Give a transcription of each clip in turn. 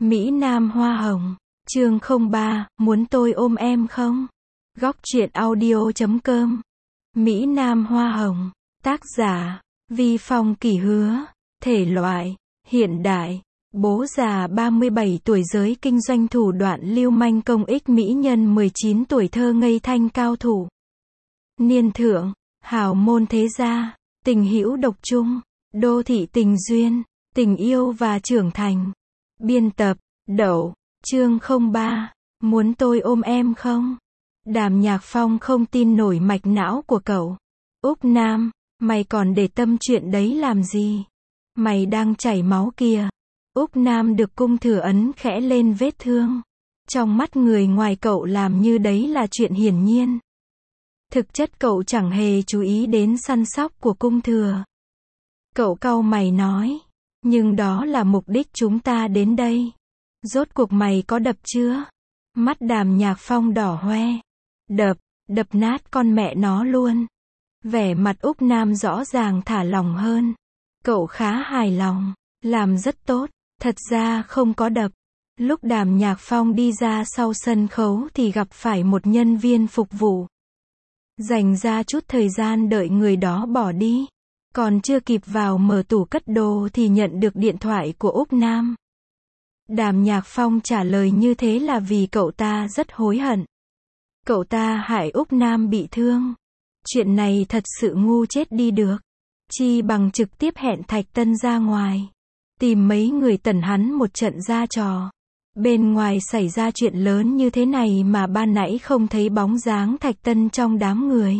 Mỹ Nam Hoa Hồng. Chương 03, muốn tôi ôm em không? Góc truyện audio.com. Mỹ Nam Hoa Hồng. Tác giả, Vi Phong Kỷ Hứa. Thể loại, hiện đại. Bố già 37 tuổi giới kinh doanh thủ đoạn lưu manh công ích mỹ nhân 19 tuổi thơ ngây thanh cao thủ. Niên thượng, hào môn thế gia, tình hữu độc trung, đô thị tình duyên, tình yêu và trưởng thành. Biên tập, Đậu. Chương 03, muốn tôi ôm em không? Đàm Nhạc Phong không tin nổi mạch não của cậu. Úc Nam, mày còn để tâm chuyện đấy làm gì? Mày đang chảy máu kìa. Úc Nam được cung thừa ấn khẽ lên vết thương. Trong mắt người ngoài cậu làm như đấy là chuyện hiển nhiên. Thực chất cậu chẳng hề chú ý đến săn sóc của cung thừa. Cậu cau mày nói, nhưng đó là mục đích chúng ta đến đây. Rốt cuộc mày có đập chưa? Mắt Đàm Nhạc Phong đỏ hoe. Đập nát con mẹ nó luôn. Vẻ mặt Úc Nam rõ ràng thả lỏng hơn. Cậu khá hài lòng, làm rất tốt, thật ra không có đập. Lúc Đàm Nhạc Phong đi ra sau sân khấu thì gặp phải một nhân viên phục vụ. Dành ra chút thời gian đợi người đó bỏ đi. Còn chưa kịp vào mở tủ cất đồ thì nhận được điện thoại của Úc Nam. Đàm Nhạc Phong trả lời như thế là vì cậu ta rất hối hận. Cậu ta hại Úc Nam bị thương. Chuyện này thật sự ngu chết đi được. Chi bằng trực tiếp hẹn Thạch Tân ra ngoài. Tìm mấy người tẩn hắn một trận ra trò. Bên ngoài xảy ra chuyện lớn như thế này mà ban nãy không thấy bóng dáng Thạch Tân trong đám người.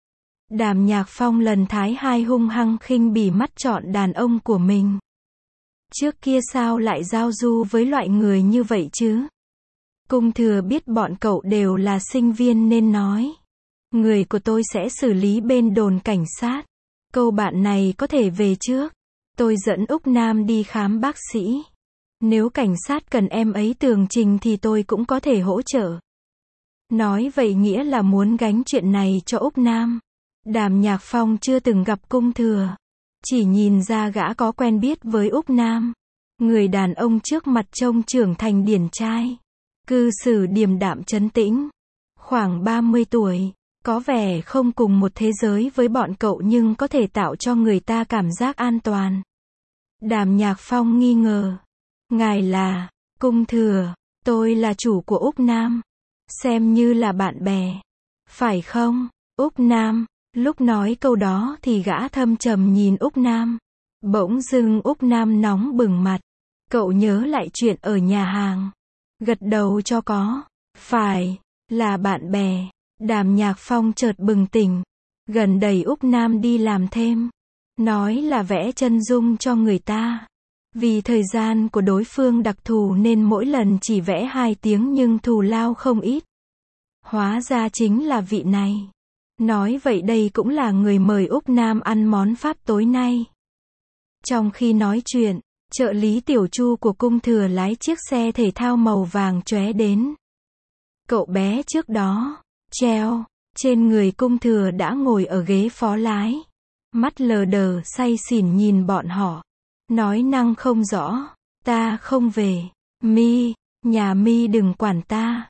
Đàm Nhạc Phong lần thái hai hung hăng khinh bỉ mắt chọn đàn ông của mình. Trước kia sao lại giao du với loại người như vậy chứ? Cung thừa biết bọn cậu đều là sinh viên nên nói. Người của tôi sẽ xử lý bên đồn cảnh sát. Câu bạn này có thể về trước. Tôi dẫn Úc Nam đi khám bác sĩ. Nếu cảnh sát cần em ấy tường trình thì tôi cũng có thể hỗ trợ. Nói vậy nghĩa là muốn gánh chuyện này cho Úc Nam. Đàm Nhạc Phong chưa từng gặp cung thừa. Chỉ nhìn ra gã có quen biết với Úc Nam. Người đàn ông trước mặt trông trưởng thành điển trai. Cư xử điềm đạm trấn tĩnh. Khoảng 30 tuổi. Có vẻ không cùng một thế giới với bọn cậu nhưng có thể tạo cho người ta cảm giác an toàn. Đàm Nhạc Phong nghi ngờ. Ngài là, cung thừa, tôi là chủ của Úc Nam. Xem như là bạn bè. Phải không, Úc Nam? Lúc nói câu đó thì gã thâm trầm nhìn Úc Nam. Bỗng dưng Úc Nam nóng bừng mặt. Cậu nhớ lại chuyện ở nhà hàng. Gật đầu cho có. Phải, là bạn bè. Đàm Nhạc Phong chợt bừng tỉnh. Gần đây Úc Nam đi làm thêm. Nói là vẽ chân dung cho người ta. Vì thời gian của đối phương đặc thù nên mỗi lần chỉ vẽ 2 tiếng nhưng thù lao không ít. Hóa ra chính là vị này. Nói vậy đây cũng là người mời Úc Nam ăn món Pháp tối nay. Trong khi nói chuyện, trợ lý Tiểu Chu của cung thừa lái chiếc xe thể thao màu vàng chóe đến. Cậu bé trước đó, treo, trên người cung thừa đã ngồi ở ghế phó lái. Mắt lờ đờ say xỉn nhìn bọn họ. Nói năng không rõ, ta không về. Nhà mi đừng quản ta.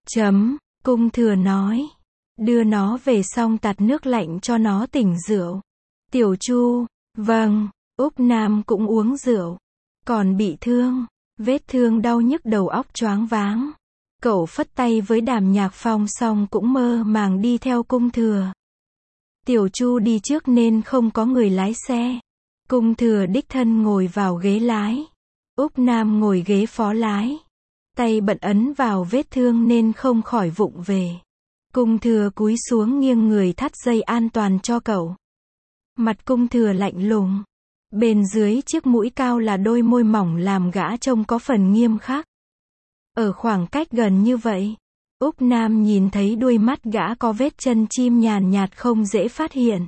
Cung thừa nói. Đưa nó về xong tạt nước lạnh cho nó tỉnh rượu. Tiểu Chu, vâng, Úc Nam cũng uống rượu. Còn bị thương, vết thương đau nhức đầu óc choáng váng. Cậu phất tay với Đàm Nhạc Phong xong cũng mơ màng đi theo cung thừa. Tiểu Chu đi trước nên không có người lái xe. Cung thừa đích thân ngồi vào ghế lái. Úc Nam ngồi ghế phó lái. Tay bận ấn vào vết thương nên không khỏi vụng về. Cung thừa cúi xuống nghiêng người thắt dây an toàn cho cậu. Mặt cung thừa lạnh lùng. Bên dưới chiếc mũi cao là đôi môi mỏng làm gã trông có phần nghiêm khắc. Ở khoảng cách gần như vậy, Úc Nam nhìn thấy đuôi mắt gã có vết chân chim nhàn nhạt không dễ phát hiện.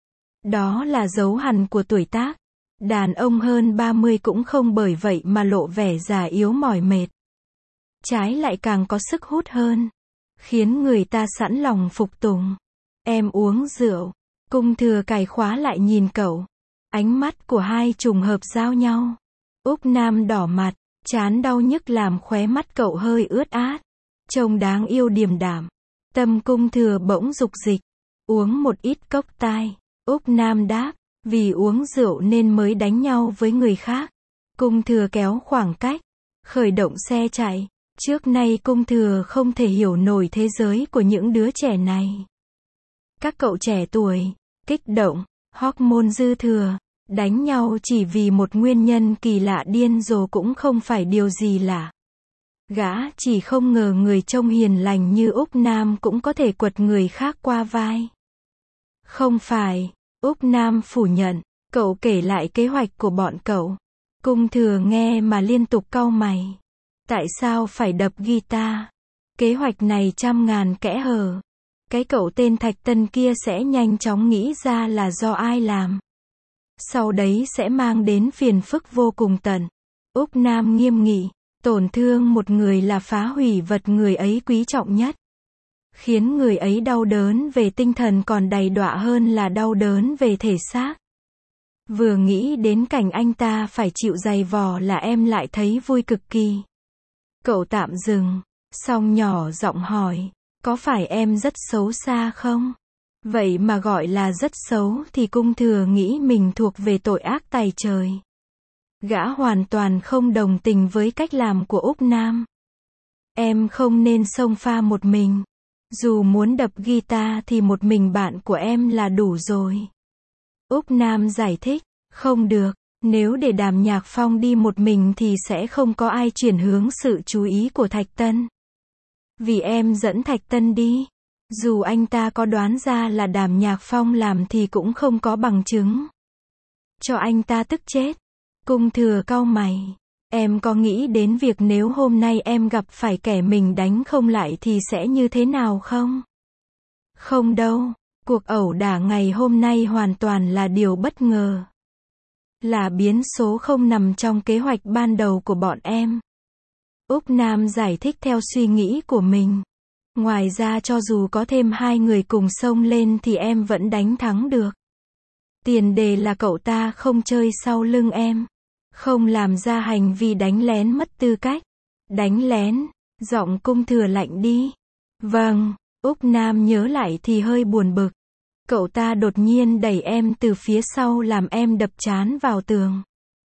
Đó là dấu hằn của tuổi tác. Đàn ông hơn 30 cũng không bởi vậy mà lộ vẻ già yếu mỏi mệt. Trái lại càng có sức hút hơn. Khiến người ta sẵn lòng phục tùng. Em uống rượu. Cung thừa cài khóa lại nhìn cậu. Ánh mắt của hai trùng hợp giao nhau. Úc Nam đỏ mặt, Chán đau nhức làm khóe mắt cậu hơi ướt át. Trông đáng yêu điềm đạm. Tâm Cung Thừa bỗng dục dịch. Uống một ít cốc tai. Úc Nam đáp. Vì uống rượu nên mới đánh nhau với người khác. Cung Thừa kéo khoảng cách. Khởi động xe chạy. Trước nay Cung Thừa không thể hiểu nổi thế giới của những đứa trẻ này. Các cậu trẻ tuổi, kích động, hormone dư thừa, đánh nhau chỉ vì một nguyên nhân kỳ lạ điên rồ cũng không phải điều gì lạ. Gã chỉ không ngờ người trông hiền lành như Úc Nam cũng có thể quật người khác qua vai. Không phải, Úc Nam phủ nhận, cậu kể lại kế hoạch của bọn cậu. Cung Thừa nghe mà liên tục cau mày. Tại sao phải đập guitar? Kế hoạch này trăm ngàn kẽ hở. Cái cậu tên Thạch Tân kia sẽ nhanh chóng nghĩ ra là do ai làm. Sau đấy sẽ mang đến phiền phức vô cùng tận. Úc Nam nghiêm nghị, tổn thương một người là phá hủy vật người ấy quý trọng nhất. Khiến người ấy đau đớn về tinh thần còn đầy đọa hơn là đau đớn về thể xác. Vừa nghĩ đến cảnh anh ta phải chịu giày vò là em lại thấy vui cực kỳ. Cậu tạm dừng, xong nhỏ giọng hỏi, có phải em rất xấu xa không? Vậy mà gọi là rất xấu thì Cung Thừa nghĩ mình thuộc về tội ác tày trời. Gã hoàn toàn không đồng tình với cách làm của Úc Nam. Em không nên xông pha một mình. Dù muốn đập guitar thì một mình bạn của em là đủ rồi. Úc Nam giải thích, không được, nếu để Đàm Nhạc Phong đi một mình thì sẽ không có ai chuyển hướng sự chú ý của Thạch Tân. Vì em dẫn Thạch Tân đi. Dù anh ta có đoán ra là Đàm Nhạc Phong làm thì cũng không có bằng chứng. Cho anh ta tức chết. Cung Thừa cau mày. Em có nghĩ đến việc nếu hôm nay em gặp phải kẻ mình đánh không lại thì sẽ như thế nào không? Không đâu. Cuộc ẩu đả ngày hôm nay hoàn toàn là điều bất ngờ. Là biến số không nằm trong kế hoạch ban đầu của bọn em. Úc Nam giải thích theo suy nghĩ của mình. Ngoài ra cho dù có thêm hai người cùng xông lên thì em vẫn đánh thắng được. Tiền đề là cậu ta không chơi sau lưng em. Không làm ra hành vi đánh lén mất tư cách. Đánh lén, giọng Cung Thừa lạnh đi. Vâng, Úc Nam nhớ lại thì hơi buồn bực. Cậu ta đột nhiên đẩy em từ phía sau làm em đập trán vào tường.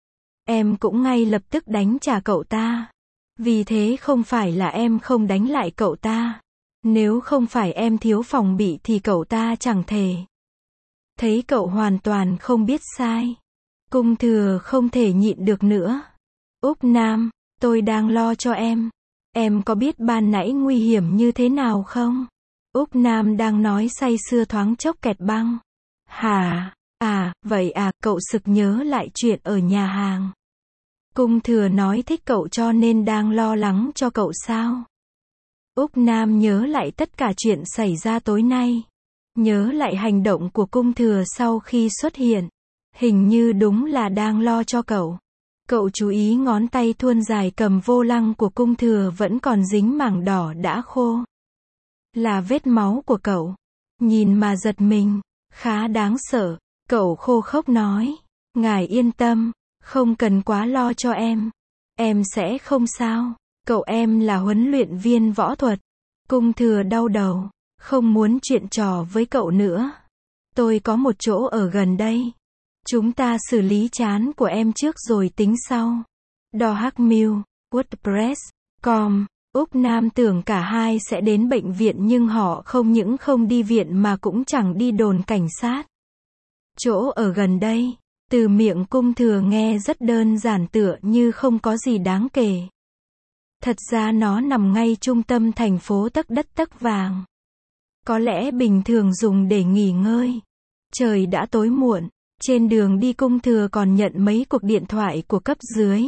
Em cũng ngay lập tức đánh trả cậu ta. Vì thế không phải là em không đánh lại cậu ta. Nếu không phải em thiếu phòng bị thì cậu ta chẳng thể. Thấy cậu hoàn toàn không biết sai. Cung Thừa không thể nhịn được nữa. Úc Nam, tôi đang lo cho em. Em có biết ban nãy nguy hiểm như thế nào không? Úc Nam đang nói say sưa thoáng chốc kẹt băng. Hả? À, vậy à, cậu sực nhớ lại chuyện ở nhà hàng. Cung Thừa nói thích cậu cho nên đang lo lắng cho cậu sao? Úc Nam nhớ lại tất cả chuyện xảy ra tối nay. Nhớ lại hành động của Cung Thừa sau khi xuất hiện. Hình như đúng là đang lo cho cậu. Cậu chú ý ngón tay thuôn dài cầm vô lăng của Cung Thừa vẫn còn dính mảng đỏ đã khô. Là vết máu của cậu. Nhìn mà giật mình. Khá đáng sợ. Cậu khô khốc nói. Ngài yên tâm. Không cần quá lo cho em. Em sẽ không sao. Cậu em là huấn luyện viên võ thuật. Cung Thừa đau đầu. Không muốn chuyện trò với cậu nữa. Tôi có một chỗ ở gần đây. Chúng ta xử lý trán của em trước rồi tính sau. Dohakmill, WordPress.com. Úc Nam tưởng cả hai sẽ đến bệnh viện nhưng họ không những không đi viện mà cũng chẳng đi đồn cảnh sát. Chỗ ở gần đây. Từ miệng Cung Thừa nghe rất đơn giản tựa như không có gì đáng kể. Thật ra nó nằm ngay trung tâm thành phố tấc đất tấc vàng. Có lẽ bình thường dùng để nghỉ ngơi. Trời đã tối muộn. Trên đường đi Cung Thừa còn nhận mấy cuộc điện thoại của cấp dưới.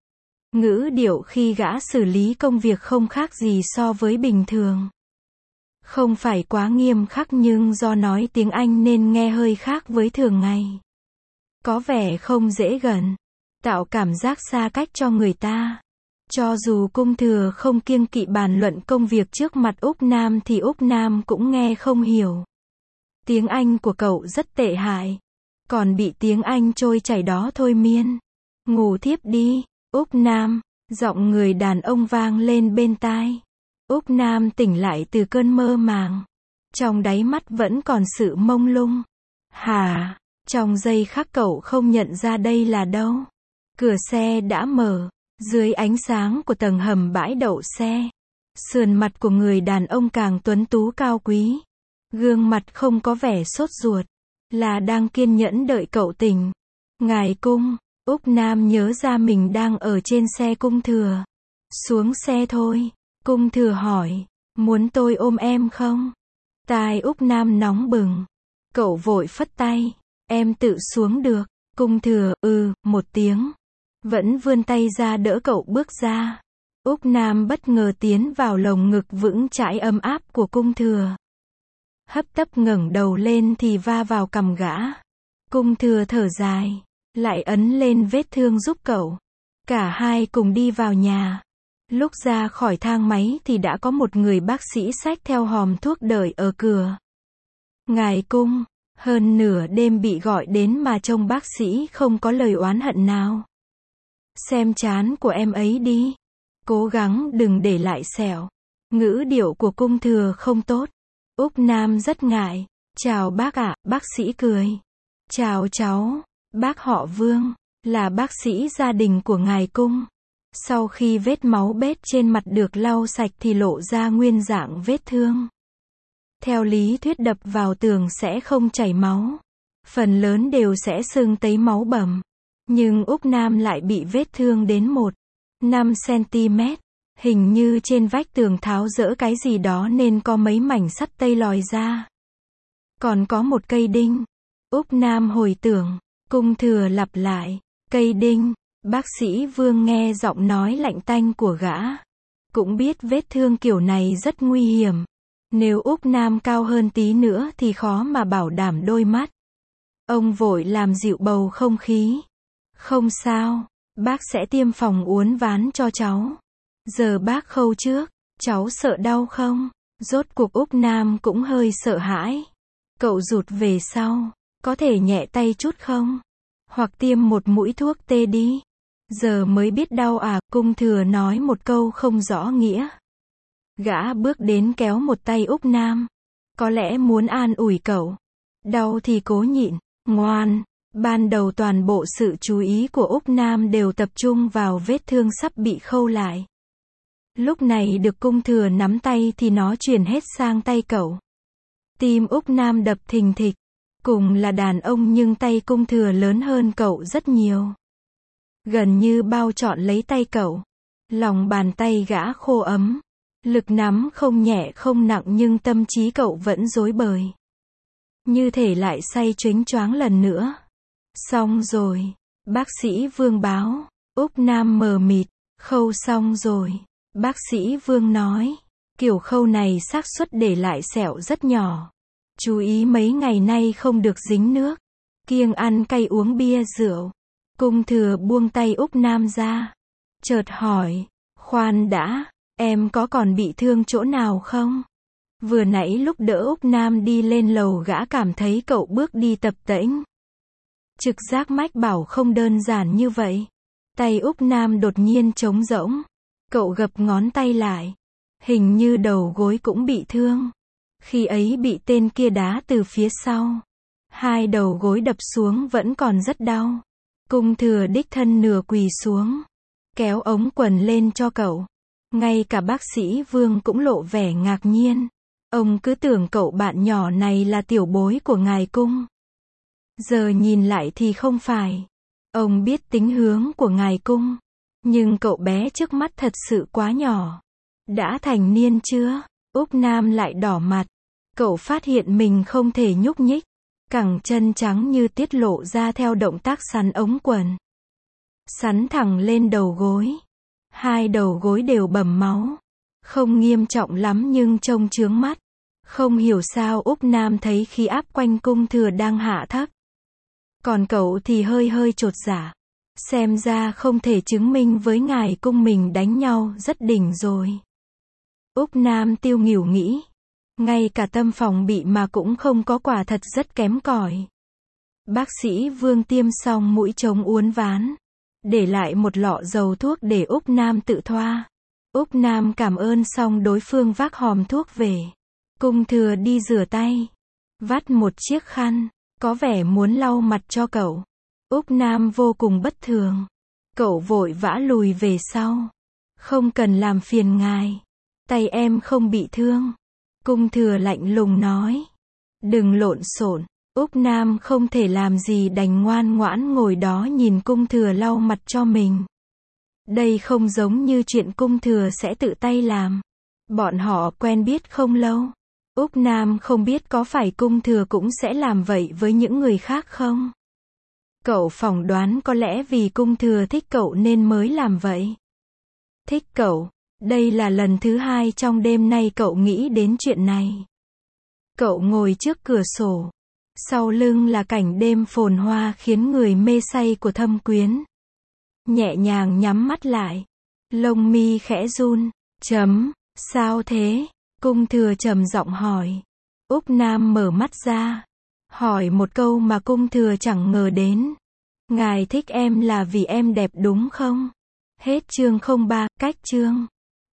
Ngữ điệu khi gã xử lý công việc không khác gì so với bình thường. Không phải quá nghiêm khắc nhưng do nói tiếng Anh nên nghe hơi khác với thường ngày. Có vẻ không dễ gần. Tạo cảm giác xa cách cho người ta. Cho dù Cung Thừa không kiêng kỵ bàn luận công việc trước mặt Úc Nam thì Úc Nam cũng nghe không hiểu. Tiếng Anh của cậu rất tệ hại. Còn bị tiếng Anh trôi chảy đó thôi miên. Ngủ thiếp đi, Úc Nam. Giọng người đàn ông vang lên bên tai. Úc Nam tỉnh lại từ cơn mơ màng. Trong đáy mắt vẫn còn sự mông lung. Hả? Trong giây khắc cậu không nhận ra đây là đâu. Cửa xe đã mở. Dưới ánh sáng của tầng hầm bãi đậu xe. Sườn mặt của người đàn ông càng tuấn tú cao quý. Gương mặt không có vẻ sốt ruột. Là đang kiên nhẫn đợi cậu tỉnh. Ngài Cung. Úc Nam nhớ ra mình đang ở trên xe Cung Thừa. Xuống xe thôi. Cung Thừa hỏi. Muốn tôi ôm em không? Tai Úc Nam nóng bừng. Cậu vội phất tay. Em tự xuống được. Cung Thừa, một tiếng. Vẫn vươn tay ra đỡ cậu bước ra. Úc Nam bất ngờ tiến vào lồng ngực vững chãi ấm áp của Cung Thừa. Hấp tấp ngẩng đầu lên thì va vào cằm gã. Cung Thừa thở dài. Lại ấn lên vết thương giúp cậu. Cả hai cùng đi vào nhà. Lúc ra khỏi thang máy thì đã có một người bác sĩ xách theo hòm thuốc đợi ở cửa. Ngài Cung, hơn nửa đêm bị gọi đến mà trông bác sĩ không có lời oán hận nào. Xem trán của em ấy đi. Cố gắng đừng để lại sẹo. Ngữ điệu của Cung Thừa không tốt. Úc Nam rất ngại. Chào bác ạ, bác sĩ cười. Chào cháu, bác họ Vương, là bác sĩ gia đình của ngài Cung. Sau khi vết máu bết trên mặt được lau sạch thì lộ ra nguyên dạng vết thương. Theo lý thuyết đập vào tường sẽ không chảy máu. Phần lớn đều sẽ sưng tấy máu bầm. Nhưng Úc Nam lại bị vết thương đến 1,5 cm. Hình như trên vách tường tháo dỡ cái gì đó nên có mấy mảnh sắt tây lòi ra. Còn có một cây đinh. Úc Nam hồi tưởng. Cung Thừa lặp lại. Cây đinh. Bác sĩ Vương nghe giọng nói lạnh tanh của gã. Cũng biết vết thương kiểu này rất nguy hiểm. Nếu Úc Nam cao hơn tí nữa thì khó mà bảo đảm đôi mắt. Ông vội làm dịu bầu không khí. Không sao. Bác sẽ tiêm phòng uốn ván cho cháu. Giờ bác khâu trước. Cháu sợ đau không? Rốt cuộc Úc Nam cũng hơi sợ hãi. Cậu rụt về sau. Có thể nhẹ tay chút không? Hoặc tiêm một mũi thuốc tê đi. Giờ mới biết đau à? Cung Thừa nói một câu không rõ nghĩa. Gã bước đến kéo một tay Úc Nam. Có lẽ muốn an ủi cậu. Đau thì cố nhịn. Ngoan. Ban đầu toàn bộ sự chú ý của Úc Nam đều tập trung vào vết thương sắp bị khâu lại. Lúc này được Cung Thừa nắm tay thì nó chuyển hết sang tay cậu. Tim Úc Nam đập thình thịch. Cùng là đàn ông nhưng tay Cung Thừa lớn hơn cậu rất nhiều. Gần như bao trọn lấy tay cậu. Lòng bàn tay gã khô ấm. Lực nắm không nhẹ không nặng nhưng tâm trí cậu vẫn rối bời. Như thể lại say choáng choáng lần nữa. Xong rồi. Bác sĩ Vương báo. Úc Nam mờ mịt. Khâu xong rồi. Bác sĩ Vương nói. Kiểu khâu này xác suất để lại sẹo rất nhỏ. Chú ý mấy ngày nay không được dính nước. Kiêng ăn cay uống bia rượu. Cung Thừa buông tay Úc Nam ra. Chợt hỏi. Khoan đã. Em có còn bị thương chỗ nào không? Vừa nãy lúc đỡ Úc Nam đi lên lầu gã cảm thấy cậu bước đi tập tễnh. Trực giác mách bảo không đơn giản như vậy. Tay Úc Nam đột nhiên trống rỗng. Cậu gập ngón tay lại. Hình như đầu gối cũng bị thương. Khi ấy bị tên kia đá từ phía sau. Hai đầu gối đập xuống vẫn còn rất đau. Cung Thừa đích thân nửa quỳ xuống. Kéo ống quần lên cho cậu. Ngay cả bác sĩ Vương cũng lộ vẻ ngạc nhiên. Ông cứ tưởng cậu bạn nhỏ này là tiểu bối của ngài Cung. Giờ nhìn lại thì không phải. Ông biết tính hướng của ngài Cung. Nhưng cậu bé trước mắt thật sự quá nhỏ. Đã thành niên chưa? Úc Nam lại đỏ mặt. Cậu phát hiện mình không thể nhúc nhích. Cẳng chân trắng như tiết lộ ra theo động tác sắn ống quần. Sắn thẳng lên đầu gối. Hai đầu gối đều bầm máu. Không nghiêm trọng lắm nhưng trông chướng mắt. Không hiểu sao Úc Nam thấy khí áp quanh Cung Thừa đang hạ thấp. Còn cậu thì hơi chột dạ. Xem ra không thể chứng minh với ngài Cung mình đánh nhau rất đỉnh rồi. Úc Nam tiêu nghỉu nghĩ. Ngay cả tâm phòng bị mà cũng không có, quả thật rất kém cỏi. Bác sĩ Vương tiêm xong mũi chống uốn ván. để lại một lọ dầu thuốc để Úc Nam tự thoa. Úc Nam cảm ơn xong đối phương vác hòm thuốc về. Cung Thừa đi rửa tay, vắt một chiếc khăn, có vẻ muốn lau mặt cho cậu. Úc Nam vô cùng bất thường. Cậu vội vã lùi về sau. Không cần làm phiền ngài. Tay em không bị thương. Cung Thừa lạnh lùng nói. Đừng lộn xộn. Úc Nam không thể làm gì đành ngoan ngoãn ngồi đó nhìn Cung Thừa lau mặt cho mình. Đây không giống như chuyện Cung Thừa sẽ tự tay làm. Bọn họ quen biết không lâu. Úc Nam không biết có phải Cung Thừa cũng sẽ làm vậy với những người khác không? Cậu phỏng đoán có lẽ vì Cung Thừa thích cậu nên mới làm vậy. Thích cậu. Đây là lần thứ 2 trong đêm nay cậu nghĩ đến chuyện này. Cậu ngồi trước cửa sổ. Sau lưng là cảnh đêm phồn hoa khiến người mê say của Thâm Quyến. Nhẹ nhàng nhắm mắt lại. Lông mi khẽ run. Sao thế? Cung Thừa trầm giọng hỏi. Úc Nam mở mắt ra. Hỏi một câu mà Cung Thừa chẳng ngờ đến. Ngài thích em là vì em đẹp đúng không? Hết chương 03, cách chương.